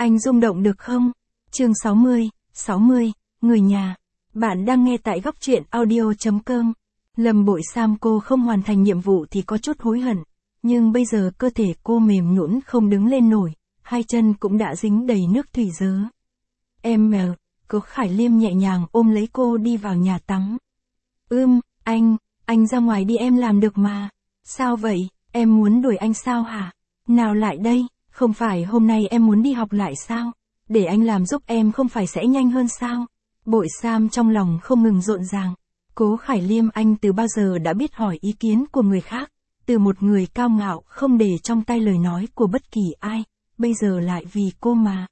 Anh rung động được không? Chương 60, người nhà. Bạn đang nghe tại góc truyện audio.com. Lâm Bội Sam cô không hoàn thành nhiệm vụ thì có chút hối hận, nhưng bây giờ cơ thể cô mềm nhũn không đứng lên nổi, hai chân cũng đã dính đầy nước thủy dớ. Cố Khải Liêm nhẹ nhàng ôm lấy cô đi vào nhà tắm. Anh ra ngoài đi, em làm được mà. Sao vậy, em muốn đuổi anh sao hả? Nào lại đây, không phải hôm nay em muốn đi học lại sao? Để anh làm giúp em không phải sẽ nhanh hơn sao? Bội Sam trong lòng không ngừng rộn ràng. Cố Khải Liêm anh từ bao giờ đã biết hỏi ý kiến của người khác, từ một người cao ngạo không để trong tay lời nói của bất kỳ ai, bây giờ lại vì cô mà.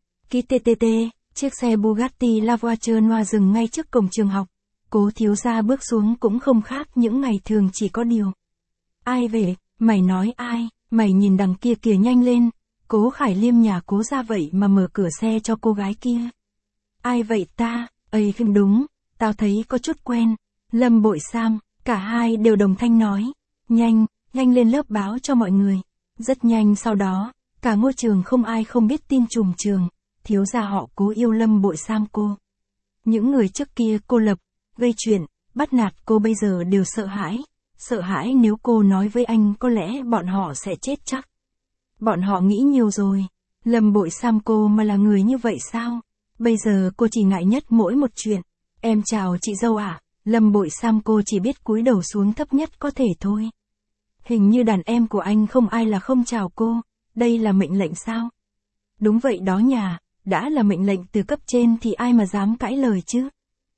Chiếc xe Bugatti La Voiture Noire dừng ngay trước cổng trường học. Cố thiếu gia bước xuống cũng không khác những ngày thường, chỉ có điều. Ai về, mày nói ai, mày nhìn đằng kia kìa, nhanh lên. Cố Khải Liêm nhà Cố ra vậy mà mở cửa xe cho cô gái kia. Ai vậy ta? Đúng, tao thấy có chút quen. Lâm Bội Sam, cả hai đều đồng thanh nói. Nhanh lên lớp báo cho mọi người. Rất nhanh sau đó, cả ngôi trường không ai không biết tin trùm trường. Thiếu gia họ Cố yêu Lâm Bội Sam cô. Những người trước kia cô lập, gây chuyện, bắt nạt cô bây giờ đều sợ hãi nếu cô nói với anh có lẽ bọn họ sẽ chết chắc. Bọn họ nghĩ nhiều rồi, Lâm Bội Sam cô mà là người như vậy sao? Bây giờ cô chỉ ngại nhất mỗi một chuyện. Em chào chị dâu ạ. Lâm Bội Sam cô chỉ biết cúi đầu xuống thấp nhất có thể thôi. Hình như đàn em của anh không ai là không chào cô, đây là mệnh lệnh sao? Đúng vậy đó nhà, đã là mệnh lệnh từ cấp trên thì ai mà dám cãi lời chứ?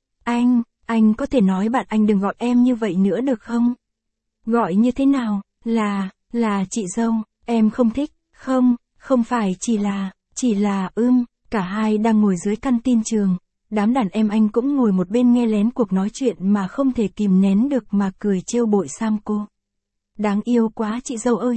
Anh có thể nói bạn anh đừng gọi em như vậy nữa được không? Gọi như thế nào? Là chị dâu, em không thích, không phải chỉ là cả hai đang ngồi dưới căn tin trường, đám đàn em anh cũng ngồi một bên nghe lén cuộc nói chuyện mà không thể kìm nén được mà cười trêu Bội Sam cô. Đáng yêu quá chị dâu ơi,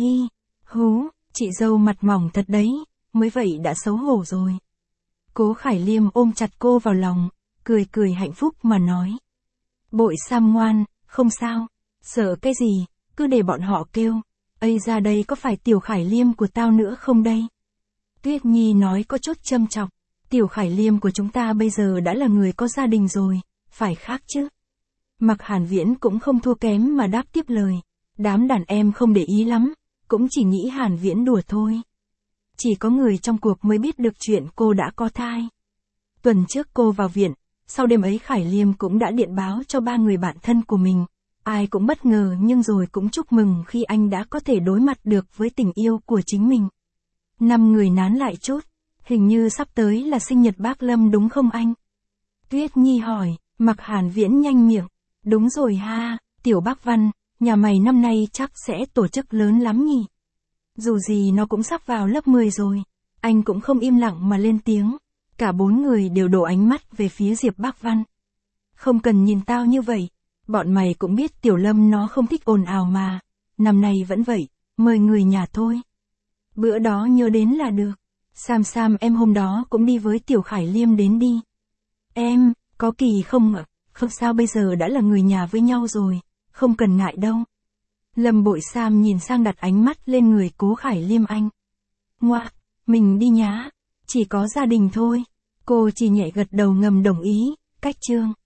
chị dâu mặt mỏng thật đấy, mới vậy đã xấu hổ rồi. Cố Khải Liêm ôm chặt cô vào lòng, cười hạnh phúc mà nói. Bội Sam ngoan, không sao, sợ cái gì, cứ để bọn họ kêu. Ra đây có phải Tiểu Khải Liêm của tao nữa không đây? Tuyết Nhi nói có chút châm chọc. Tiểu Khải Liêm của chúng ta bây giờ đã là người có gia đình rồi, phải khác chứ? Mặc Hàn Viễn cũng không thua kém mà đáp tiếp lời. Đám đàn em không để ý lắm, cũng chỉ nghĩ Hàn Viễn đùa thôi. Chỉ có người trong cuộc mới biết được chuyện cô đã có thai. Tuần trước cô vào viện, sau đêm ấy Khải Liêm cũng đã điện báo cho 3 người bạn thân của mình. Ai cũng bất ngờ nhưng rồi cũng chúc mừng khi anh đã có thể đối mặt được với tình yêu của chính mình. 5 người nán lại chút, hình như sắp tới là sinh nhật bác Lâm đúng không anh? Tuyết Nhi hỏi, Mặc Hàn Viễn nhanh miệng. Đúng rồi ha, Tiểu Bác Văn, nhà mày năm nay chắc sẽ tổ chức lớn lắm nhỉ? Dù gì nó cũng sắp vào lớp 10 rồi. Anh cũng không im lặng mà lên tiếng. Cả 4 người đều đổ ánh mắt về phía Diệp Bác Văn. Không cần nhìn tao như vậy. Bọn mày cũng biết Tiểu Lâm nó không thích ồn ào mà. Năm nay vẫn vậy, mời người nhà thôi. Bữa đó nhớ đến là được. Sam em hôm đó cũng đi với Tiểu Khải Liêm đến đi. Em, có kỳ không ạ? Không sao, bây giờ đã là người nhà với nhau rồi, không cần ngại đâu. Lâm Bội Sam nhìn sang đặt ánh mắt lên người Cố Khải Liêm anh. Ngoạ, mình đi nhá. Chỉ có gia đình thôi. Cô chỉ nhẹ gật đầu ngầm đồng ý, cách chương.